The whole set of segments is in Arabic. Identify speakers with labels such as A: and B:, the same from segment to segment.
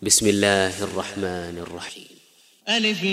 A: بسم الله الرحمن الرحيم.
B: ألف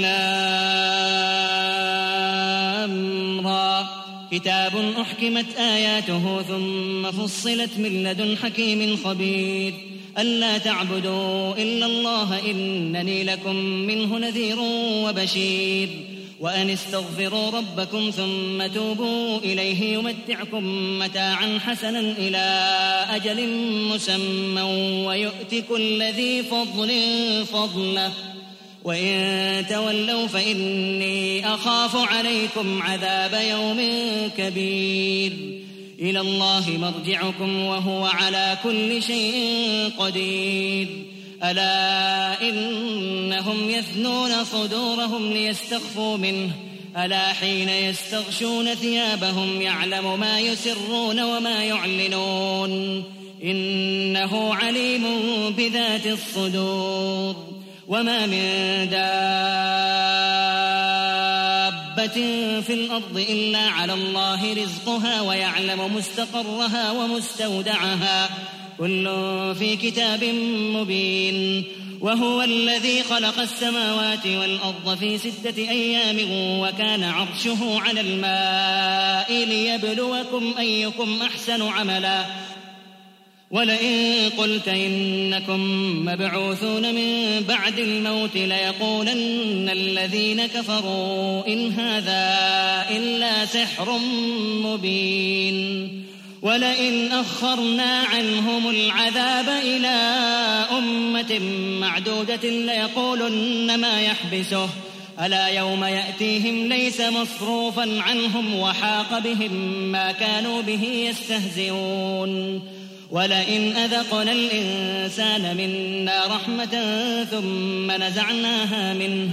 B: لام را كتاب أحكمت آياته ثم فصلت من لدن حكيم خبير ألا تعبدوا إلا الله إنني لكم منه نذير وبشير وأن استغفروا ربكم ثم توبوا إليه يمتعكم متاعا حسنا إلى أجل مسمى ويؤت كل ذي فضل فضله وإن تولوا فإني أخاف عليكم عذاب يوم كبير إلى الله مرجعكم وهو على كل شيء قدير ألا إنهم يثنون صدورهم ليستخفوا منه ألا حين يستغشون ثيابهم يعلم ما يسرون وما يعلنون إنه عليم بذات الصدور وما من دابة في الأرض إلا على الله رزقها ويعلم مستقرها ومستودعها كل في كتاب مبين وهو الذي خلق السماوات والأرض في 6 أيام وكان عرشه على الماء ليبلوكم أيكم أحسن عملا ولئن قلت إنكم مبعوثون من بعد الموت ليقولن الذين كفروا إن هذا إلا سحر مبين ولئن أخرنا عنهم العذاب إلى أمة معدودة ليقولن ما يحبسه ألا يوم يأتيهم ليس مصروفا عنهم وحاق بهم ما كانوا به يستهزئون ولئن أذقنا الإنسان منا رحمة ثم نزعناها منه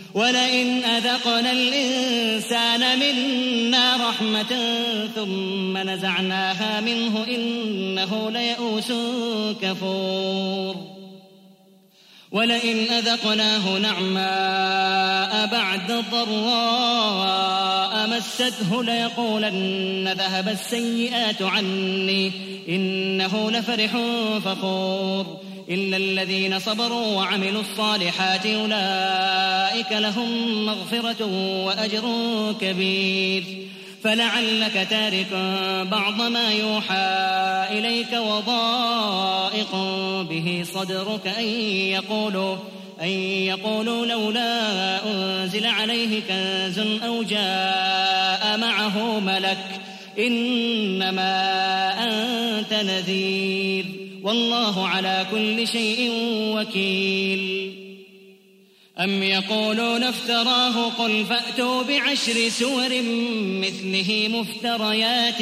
B: إنه ليئوس كفور ولئن أذقناه نعماء بعد ضراء مسته ليقولن ذهب السيئات عني إنه لفرح فخور إلا الذين صبروا وعملوا الصالحات أولئك لهم مغفرة وأجر كبير فلعلك تارك بعض ما يوحى إليك وضائق به صدرك أن يقولوا لولا أنزل عليه كنز أو جاء معه ملك إنما أنت نذير والله على كل شيء وكيل أم يقولون افتراه قل فأتوا ب10 سور مثله مفتريات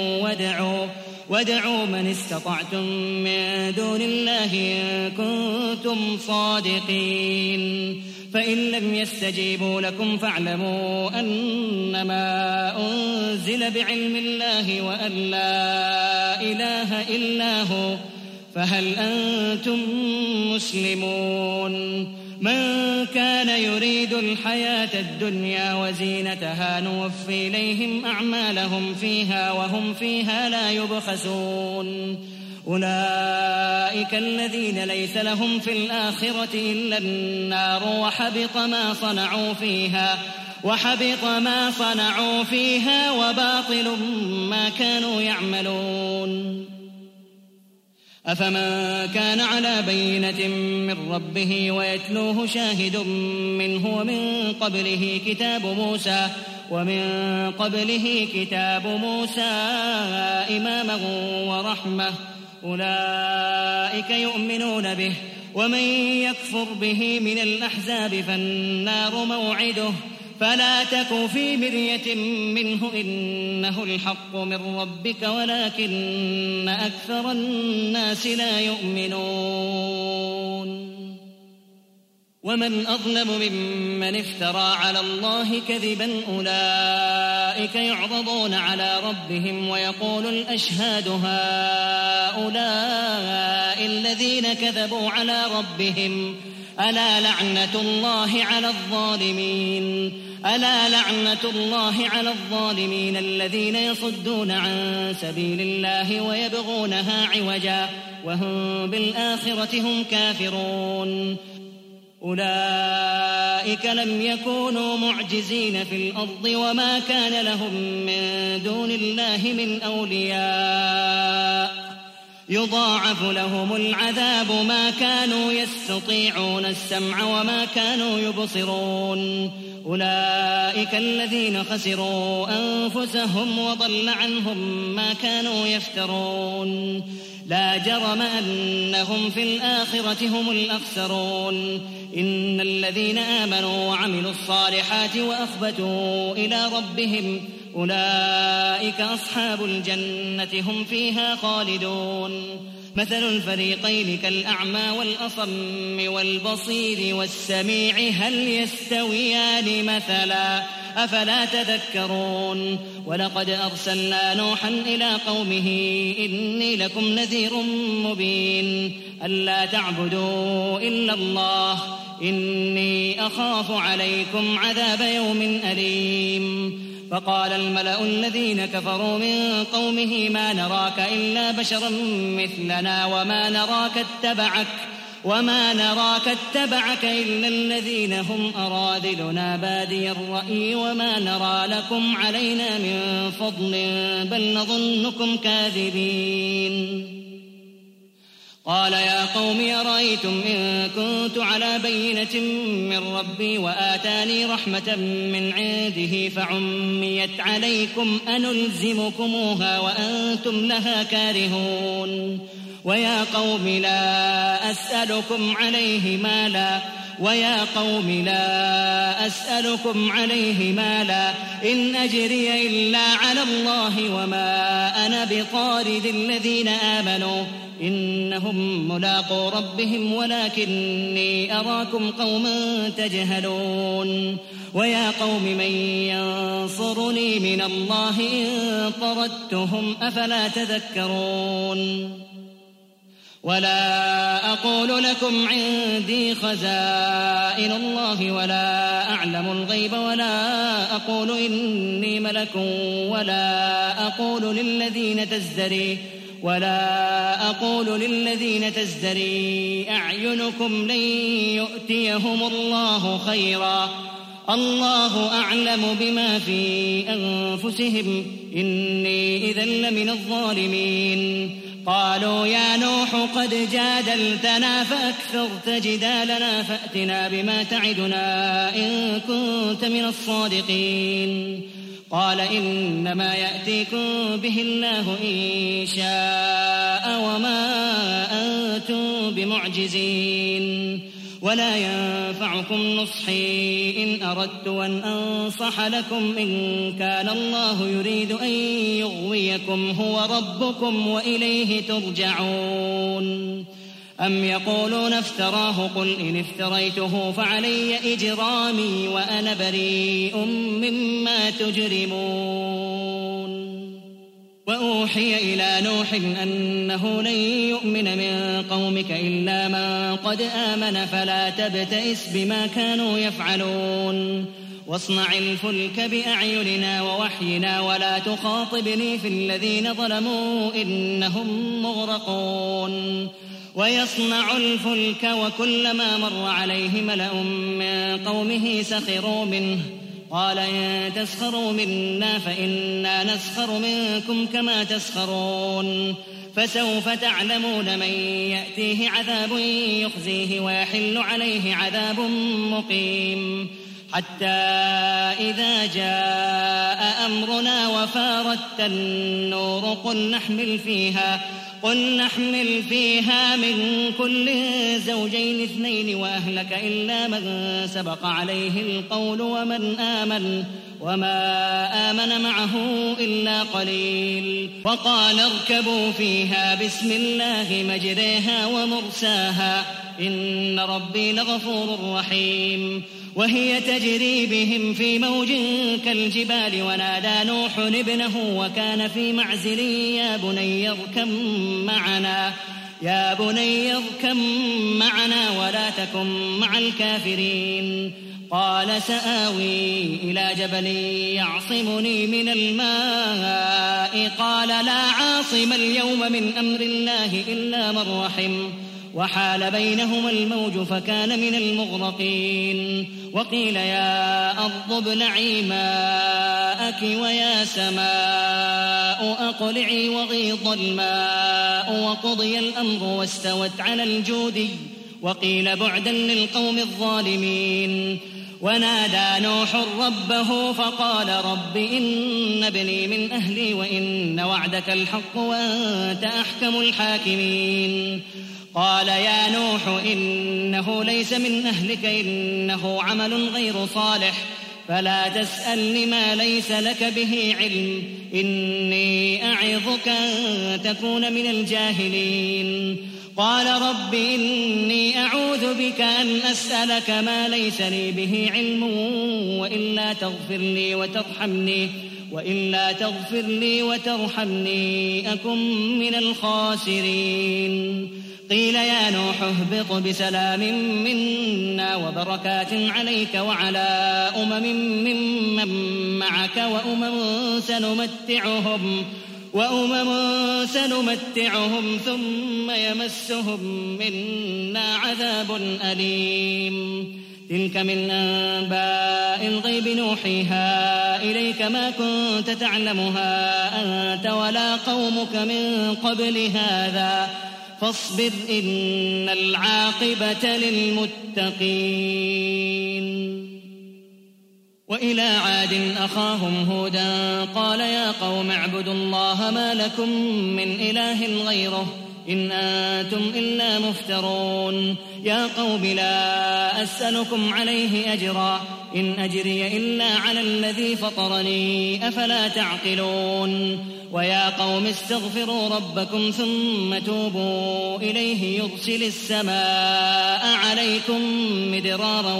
B: وادعوا من استطعتم من دون الله إن كنتم صادقين فإن لم يستجيبوا لكم فاعلموا أنما أنزل بعلم الله وأن لا إله إلا هو فهل أنتم مسلمون من كان يريد الحياة الدنيا وزينتها نوفي إليهم أعمالهم فيها وهم فيها لا يبخسون أولئك الذين ليس لهم في الآخرة إلا النار وحبط ما صنعوا فيها وباطل ما كانوا يعملون أفمن كان على بينة من ربه ويتلوه شاهد منه ومن قبله كتاب موسى إماما ورحمة أولئك يؤمنون به ومن يكفر به من الأحزاب فالنار موعده فلا تك في مرية منه إنه الحق من ربك ولكن أكثر الناس لا يؤمنون ومن أظلم ممن افترى على الله كذبا أولئك يعرضون على ربهم ويقول الأشهاد هؤلاء الذين كذبوا على ربهم ألا لعنة الله على الظالمين الذين يصدون عن سبيل الله ويبغونها عوجا وهم بالآخرة هم كافرون أولئك لم يكونوا معجزين في الأرض وما كان لهم من دون الله من أولياء يضاعف لهم العذاب ما كانوا يستطيعون السمع وما كانوا يبصرون أولئك الذين خسروا أنفسهم وضل عنهم ما كانوا يفترون لا جرم أنهم في الآخرة هم الأخسرون إن الذين آمنوا وعملوا الصالحات وأخبتوا إلى ربهم أولئك أصحاب الجنة هم فيها خالدون مثل الفريقين كالأعمى والأصم والبصير والسميع هل يستويان مثلا أفلا تذكرون ولقد أرسلنا نوحا إلى قومه إني لكم نذير مبين ألا تعبدوا إلا الله إني أخاف عليكم عذاب يوم أليم فقال الملأ الذين كفروا من قومه ما نراك إلا بشرا مثلنا وما نراك اتبعك إلا الذين هم أراذلنا بادي الرأي وما نرى لكم علينا من فضل بل نظنكم كاذبين قال يا قوم أرأيتم إن كنت على بينة من ربي وآتاني رحمة من عنده فعميت عليكم أنلزمكموها وأنتم لها كارهون ويا قوم لا أسألكم عليه مالا إن أجري إلا على الله وما أنا بطارد الذين آمنوا إنهم ملاقو ربهم ولكني أراكم قوما تجهلون ويا قوم من ينصرني من الله إن طردتهم أفلا تذكرون ولا أقول لكم عندي خزائن الله ولا أعلم الغيب ولا أقول إني ملك ولا أقول للذين تزدري أعينكم لن يؤتيهم الله خيرا الله أعلم بما في أنفسهم إني إذا لمن الظالمين قالوا يا نوح قد جادلتنا فأكثرت جدالنا فأتنا بما تعدنا إن كنت من الصادقين قال إنما يأتيكم به الله إن شاء وما أنتم بمعجزين ولا ينفعكم نصحي إن أردت أن أنصح لكم إن كان الله يريد أن يغويكم هو ربكم وإليه ترجعون أم يقولون افتراه قل إن افتريته فعلي إجرامي وأنا بريء مما تجرمون وأوحي إلى نوح أنه لن يؤمن من قومك إلا من قد آمن فلا تبتئس بما كانوا يفعلون واصنع الفلك بأعيننا ووحينا ولا تخاطبني في الذين ظلموا إنهم مغرقون ويصنع الفلك وكلما مر عليه ملأ من قومه سخروا منه قال إن تسخروا منا فإنا نسخر منكم كما تسخرون فسوف تعلمون من يأتيه عذاب يخزيه ويحل عليه عذاب مقيم حتى إذا جاء أمرنا وفارت النور قل نحمل فيها من كل زوجين اثنين وأهلك إلا من سبق عليه القول وما آمن معه إلا قليل وقال اركبوا فيها بسم الله مجريها ومرساها إن ربي لغفور رحيم وهي تجري بهم في موج كالجبال ونادى نوح ابنه وكان في معزل يا بني اركب معنا يا بني اركب معنا ولا تكن مع الكافرين. قال سآوي إلى جبل يعصمني من الماء قال لا عاصم اليوم من أمر الله إلا من رحم وحال بينهما الموج فكان من المغرقين. وقيل يا أرض ابلعي ماءك ويا سماء أقلعي وغيض الماء وقضي الأمر واستوت على الجودي وقيل بعدا للقوم الظالمين. ونادى نوح ربه فقال رب إن ابني من أهلي وإن وعدك الحق وأنت أحكم الحاكمين. قال يا نوح إنه ليس من أهلك إنه عمل غير صالح فلا تسألني ما ليس لك به علم إني أعظك أن تكون من الجاهلين. قال رب إني أعوذ بك أن أسألك ما ليس لي به علم وإلا تغفر لي وترحمني أكن من الخاسرين. قيل يا نوح اهبط بسلام منا وبركات عليك وعلى ممن معك وأمم سنمتعهم ثم يمسهم منا عذاب أليم. تلك من أنباء الغيب نوحيها إليك ما كنت تعلمها أنت ولا قومك من قبل هذا فاصبر إن العاقبة للمتقين. وإلى عاد أخاهم هودا قال يا قوم اعبدوا الله ما لكم من إله غيره إن أنتم إلا مفترون. يا قوم لا أسألكم عليه أجرا إن أجري إلا على الذي فطرني أفلا تعقلون. ويا قوم استغفروا ربكم ثم توبوا إليه يرسل السماء عليكم مدرارا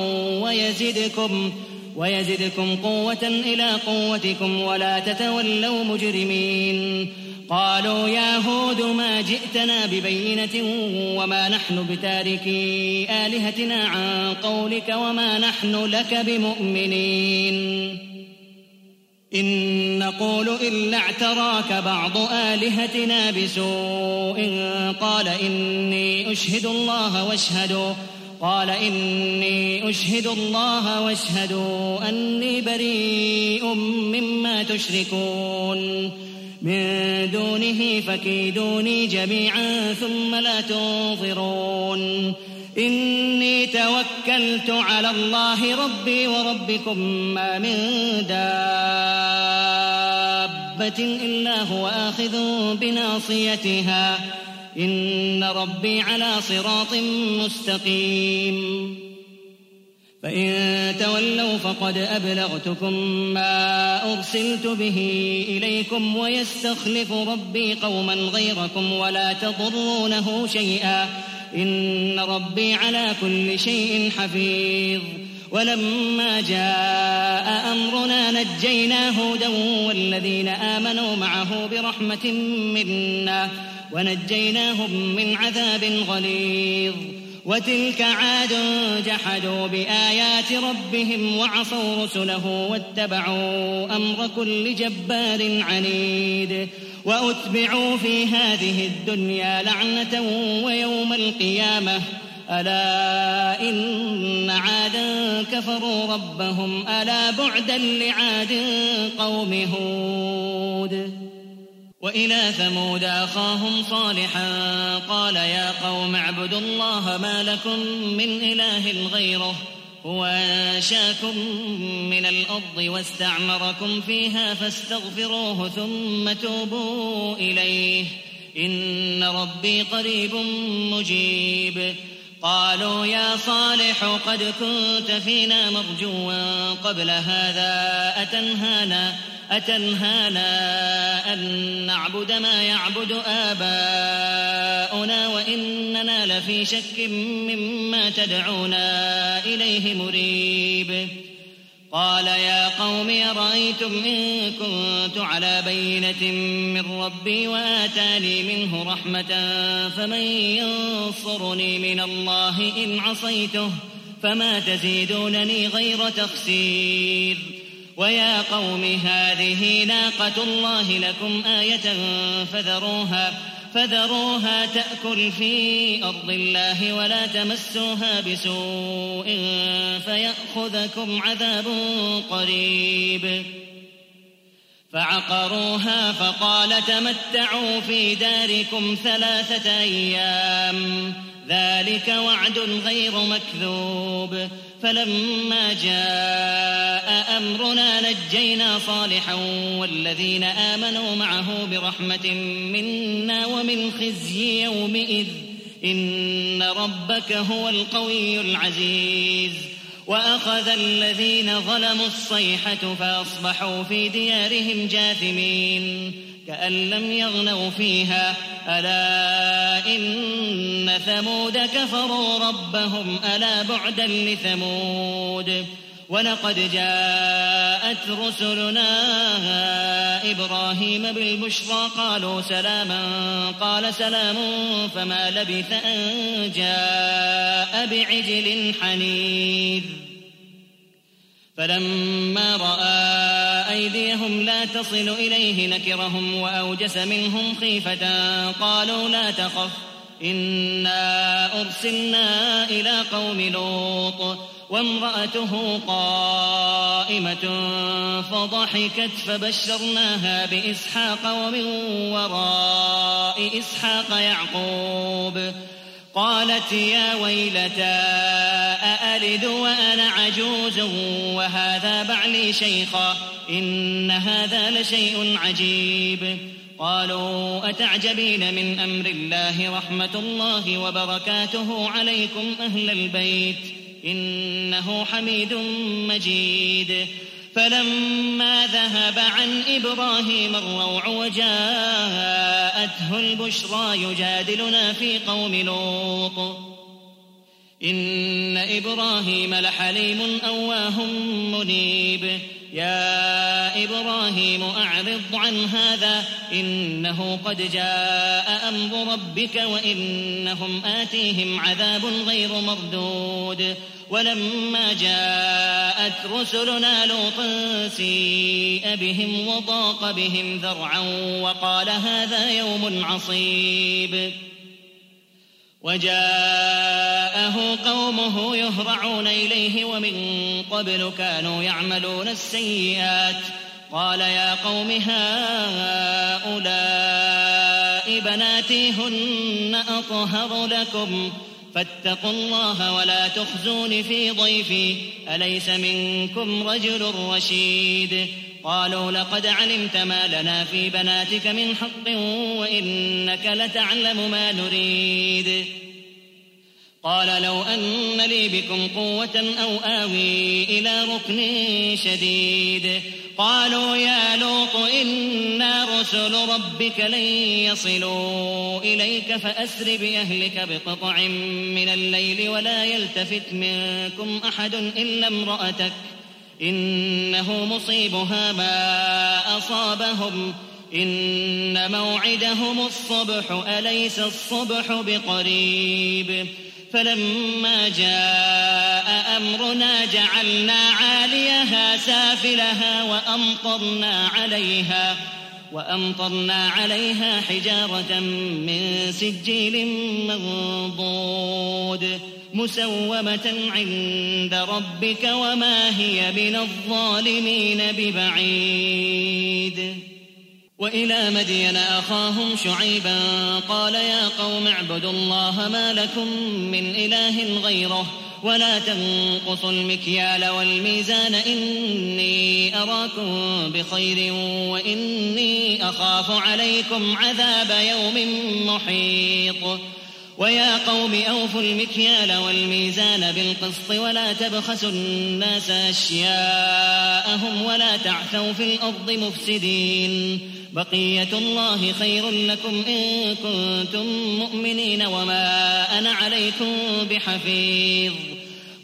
B: ويزدكم قوة إلى قوتكم ولا تتولوا مجرمين. قالوا يا هود ما جئتنا ببينة وما نحن بتاركي آلهتنا عن قولك وما نحن لك بمؤمنين إن نقول إلا اعتراك بعض آلهتنا بسوء قال إني أشهد الله واشهدوا أني بريء مما تشركون من دونه فكيدوني جميعا ثم لا تنظرون. إني توكلت على الله ربي وربكم ما من دابة إلا هو آخذ بناصيتها إن ربي على صراط مستقيم. فإن تولوا فقد أبلغتكم ما أرسلت به إليكم ويستخلف ربي قوما غيركم ولا تضرونه شيئا إن ربي على كل شيء حفيظ. ولما جاء أمرنا نجينا هودا والذين آمنوا معه برحمة منا ونجيناهم من عذاب غليظ. وتلك عاد جحدوا بآيات ربهم وعصوا رسله واتبعوا أمر كل جبار عنيد. وأتبعوا في هذه الدنيا لعنة ويوم القيامة ألا إن عادا كفروا ربهم ألا بعدا لعاد قوم هود. وإلى ثمود أخاهم صالحا قال يا قوم اعبدوا الله ما لكم من إله غيره هو أنشاكم من الأرض واستعمركم فيها فاستغفروه ثم توبوا إليه إن ربي قريب مجيب. قالوا يا صالح قد كنت فينا مرجوا قبل هذا أتنهانا أن نعبد ما يعبد آباؤنا وإننا لفي شك مما تدعونا إليه مريب. قال يا قوم أرأيتم إن كنت على بينة من ربي وآتاني منه رحمة فمن ينصرني من الله إن عصيته فما تزيدونني غير تخسير ويا قوم هذه ناقة الله لكم آية فذروها تأكل في أرض الله ولا تمسوها بسوء فيأخذكم عذاب قريب فعقروها فقال تمتعوا في داركم 3 أيام ذلك وعد غير مكذوب فلما جاء أمرنا نجينا صالحا والذين آمنوا معه برحمة منا ومن خزي يومئذ إن ربك هو القوي العزيز وأخذ الذين ظلموا الصيحة فأصبحوا في ديارهم جاثمين كأن لم يغنوا فيها ألا إن ثمود كفروا ربهم ألا بعدا لثمود ولقد جاءت رسلنا إبراهيم بالبشرى قالوا سلاما قال سلام فما لبث أن جاء بعجل حنيذ فلما رأى أيديهم لا تصل إليه نكرهم وأوجس منهم خيفة قالوا لا تخف إنا أرسلنا إلى قوم لوط وامرأته قائمة فضحكت فبشرناها بإسحاق ومن وراء إسحاق يعقوب قالت يا ويلتى أألد وأنا عجوز وهذا بعلي شيخا إن هذا لشيء عجيب قالوا أتعجبين من أمر الله رحمة الله وبركاته عليكم أهل البيت إنه حميد مجيد فلما ذهب عن إبراهيم الروع وجاءته البشرى يجادلنا في قوم لوط إن إبراهيم لحليم أواه منيب يا إبراهيم أعرض عن هذا إنه قد جاء أمر ربك وإنهم آتيهم عذاب غير مردود ولما جاءت رسلنا لوطا سيء بهم وضاق بهم ذرعا وقال هذا يوم عصيب وجاءه قومه يهرعون إليه ومن قبل كانوا يعملون السيئات قال يا قوم هؤلاء بناتي هن أطهر لكم فاتقوا الله ولا تخزون في ضيفي أليس منكم رجل رشيد قالوا لقد علمت ما لنا في بناتك من حق وإنك لتعلم ما نريد قال لو أن لي بكم قوة أو آوي إلى ركن شديد قالوا يا لوط إنا رسل ربك لن يصلوا إليك فأسر بأهلك بقطع من الليل ولا يلتفت منكم أحد إلا امرأتك إنه مصيبها ما أصابهم إن موعدهم الصبح أليس الصبح بقريب فلما جاء أمرنا جعلنا عاليها سافلها وأمطرنا عليها حجارة من سجيل منضود مسومة عند ربك وما هي من الظالمين ببعيد وإلى مدين أخاهم شعيبا قال يا قوم اعبدوا الله ما لكم من إله غيره ولا تنقصوا المكيال والميزان إني أراكم بخير وإني أخاف عليكم عذاب يوم محيط ويا قوم أوفوا المكيال والميزان بالقسط ولا تبخسوا الناس أشياءهم ولا تعثوا في الأرض مفسدين بقية الله خير لكم إن كنتم مؤمنين وما أنا عليكم بحفيظ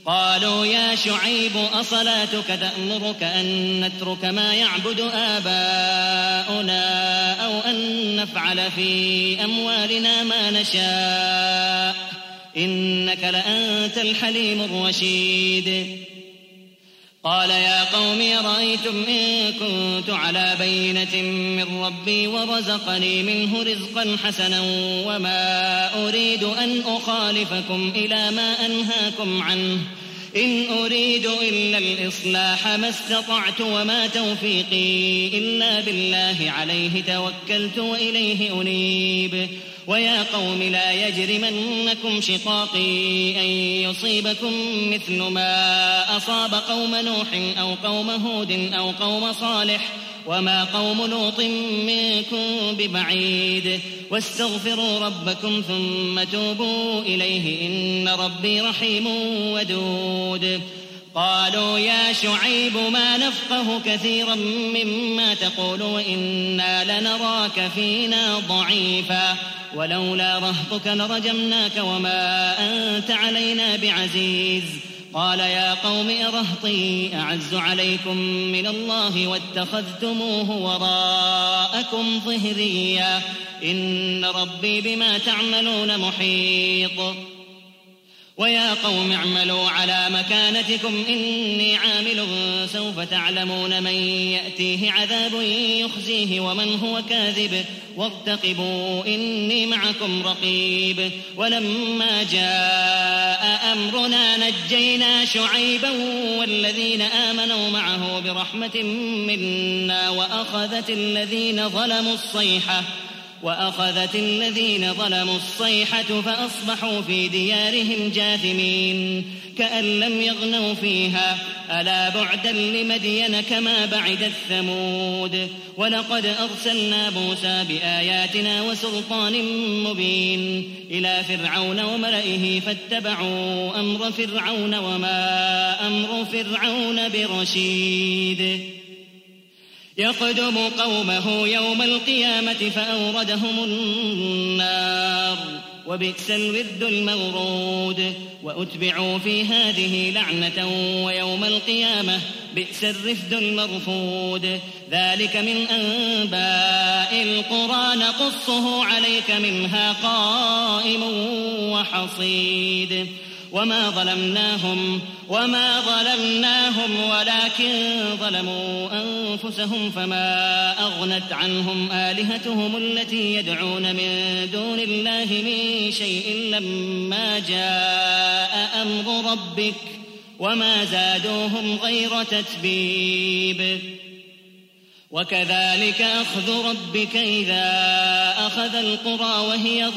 B: قالوا يا شعيب أصلاتك تأمرك أن نترك ما يعبد آباؤنا أو أن نفعل في أموالنا ما نشاء إنك لأنت الحليم الرشيد. قال يا قوم أرأيتم إن كنت على بينة من ربي ورزقني منه رزقا حسنا وما أريد أن أخالفكم إلى ما أنهاكم عنه إن أريد إلا الإصلاح ما استطعت وما توفيقي إلا بالله عليه توكلت وإليه أنيب. ويا قوم لا يجرمنكم شقاقي أن يصيبكم مثل ما أصاب قوم نوح أو قوم هود أو قوم صالح وما قوم لوط منكم ببعيد واستغفروا ربكم ثم توبوا إليه إن ربي رحيم ودود. قالوا يا شعيب ما نفقه كثيرا مما تقول وإنا لنراك فينا ضعيفا ولولا رهطك لرجمناك وما أنت علينا بعزيز. قال يا قوم أرهطي أعز عليكم من الله واتخذتموه وراءكم ظهريا إن ربي بما تعملون محيط. ويا قوم اعملوا على مكانتكم إني عامل سوف تعلمون من يأتيه عذاب يخزيه ومن هو كاذب وارتقبوا إني معكم رقيب. ولما جاء أمرنا نجينا شعيبا والذين آمنوا معه برحمة منا وأخذت الذين ظلموا الصيحة فأصبحوا في ديارهم جاثمين كأن لم يغنوا فيها ألا بعدا لمدين كما بعدت ثمود. ولقد أرسلنا موسى بآياتنا وسلطان مبين إلى فرعون وملئه فاتبعوا أمر فرعون وما أمر فرعون برشيد. يقدم قومه يوم القيامة فأوردهم النار وبئس الورد المورود. وأتبعوا في هذه لعنة ويوم القيامة بئس الرفد المرفود. ذلك من أنباء القرى نقصه عليك منها قائم وحصيد. وما ظلمناهم ولكن ظلموا أنفسهم فما أغنت عنهم آلهتهم التي يدعون من دون الله من شيء لما جاء أمر ربك وما زادوهم غير تتبيب. وكذلك أخذ ربك إذا أخذ القرى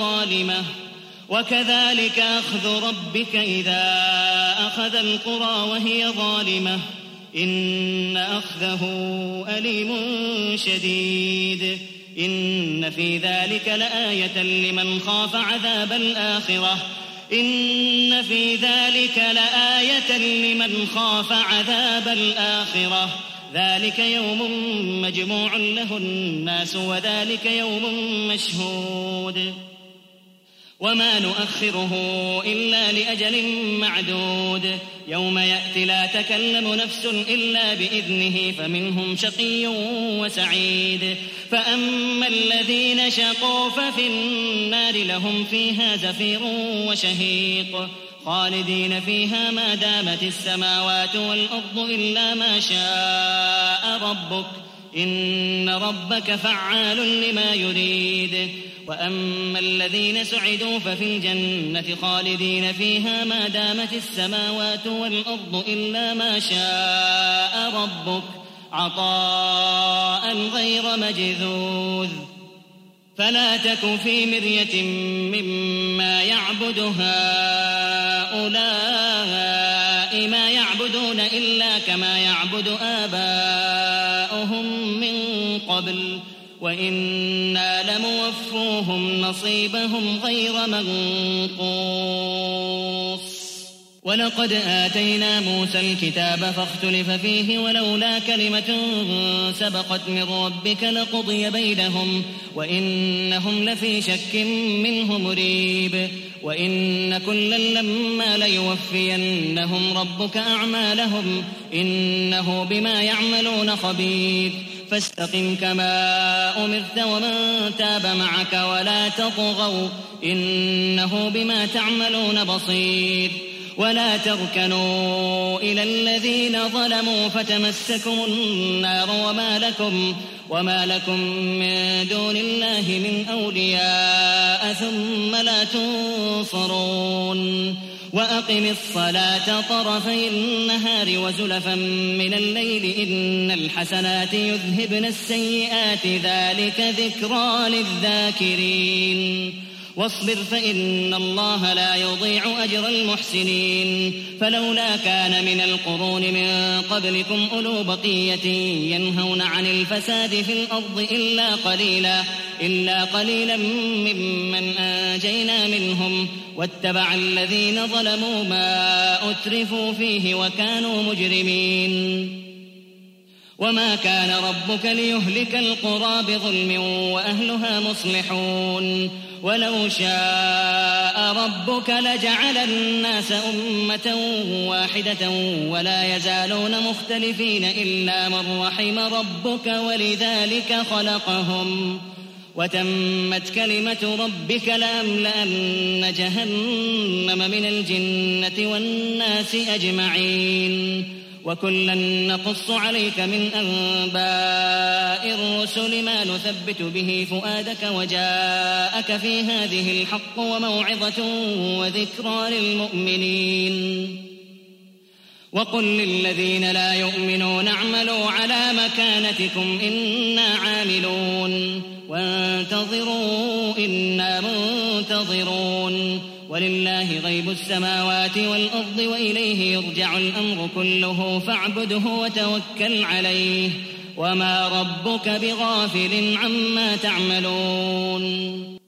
B: وهي ظالمة إن أخذه أليم شديد. إن في ذلك لآية لمن خاف عذاب الآخرة ذلك يوم مجموع له الناس وذلك يوم مشهود. وما نؤخره إلا لأجل معدود يوم يأتي لا تكلم نفس إلا بإذنه فمنهم شقي وسعيد. فأما الذين شقوا ففي النار لهم فيها زفير وشهيق خالدين فيها ما دامت السماوات والأرض إلا ما شاء ربك إن ربك فعال لما يريد. وأما الذين سعدوا ففي الجنة خالدين فيها ما دامت السماوات والأرض إلا ما شاء ربك عطاء غير مجذوذ. فلا تك في مرية مما يعبد هؤلاء ما يعبدون إلا كما يعبد آباؤهم من قبل وإنا لموفوهم نصيبهم غير منقوص. ولقد آتينا موسى الكتاب فاختلف فيه ولولا كلمة سبقت من ربك لقضي بينهم وإنهم لفي شك منه مريب. وإن كلا لما ليوفينهم ربك أعمالهم إنه بما يعملون خبير فاستقم كما أمرت ومن تاب معك ولا تطغوا إنه بما تعملون بصير ولا تركنوا إلى الذين ظلموا فتمسكم النار وما لكم من دون الله من أولياء ثم لا تنصرون وأقم الصلاة طرفي النهار وزلفا من الليل إن الحسنات يذهبن السيئات ذلك ذكرى للذاكرين واصبر فإن الله لا يضيع أجر المحسنين فلولا كان من القرون من قبلكم أولو بقية ينهون عن الفساد في الأرض إلا قليلا ممن أنجينا منهم واتبع الذين ظلموا ما أترفوا فيه وكانوا مجرمين وما كان ربك ليهلك القرى بظلم وأهلها مصلحون ولو شاء ربك لجعل الناس أمة واحدة ولا يزالون مختلفين إلا من رحم ربك ولذلك خلقهم وتمت كلمة ربك لأملأن جهنم من الجنة والناس أجمعين وكلا نقص عليك من أنباء الرسل ما نثبت به فؤادك وجاءك في هذه الحق وموعظة وذكرى للمؤمنين وقل للذين لا يؤمنون اعملوا على مكانتكم إنا عاملون وانتظروا إنا منتظرون ولله غيب السماوات والأرض وإليه يرجع الأمر كله فاعبده وتوكل عليه وما ربك بغافل عما تعملون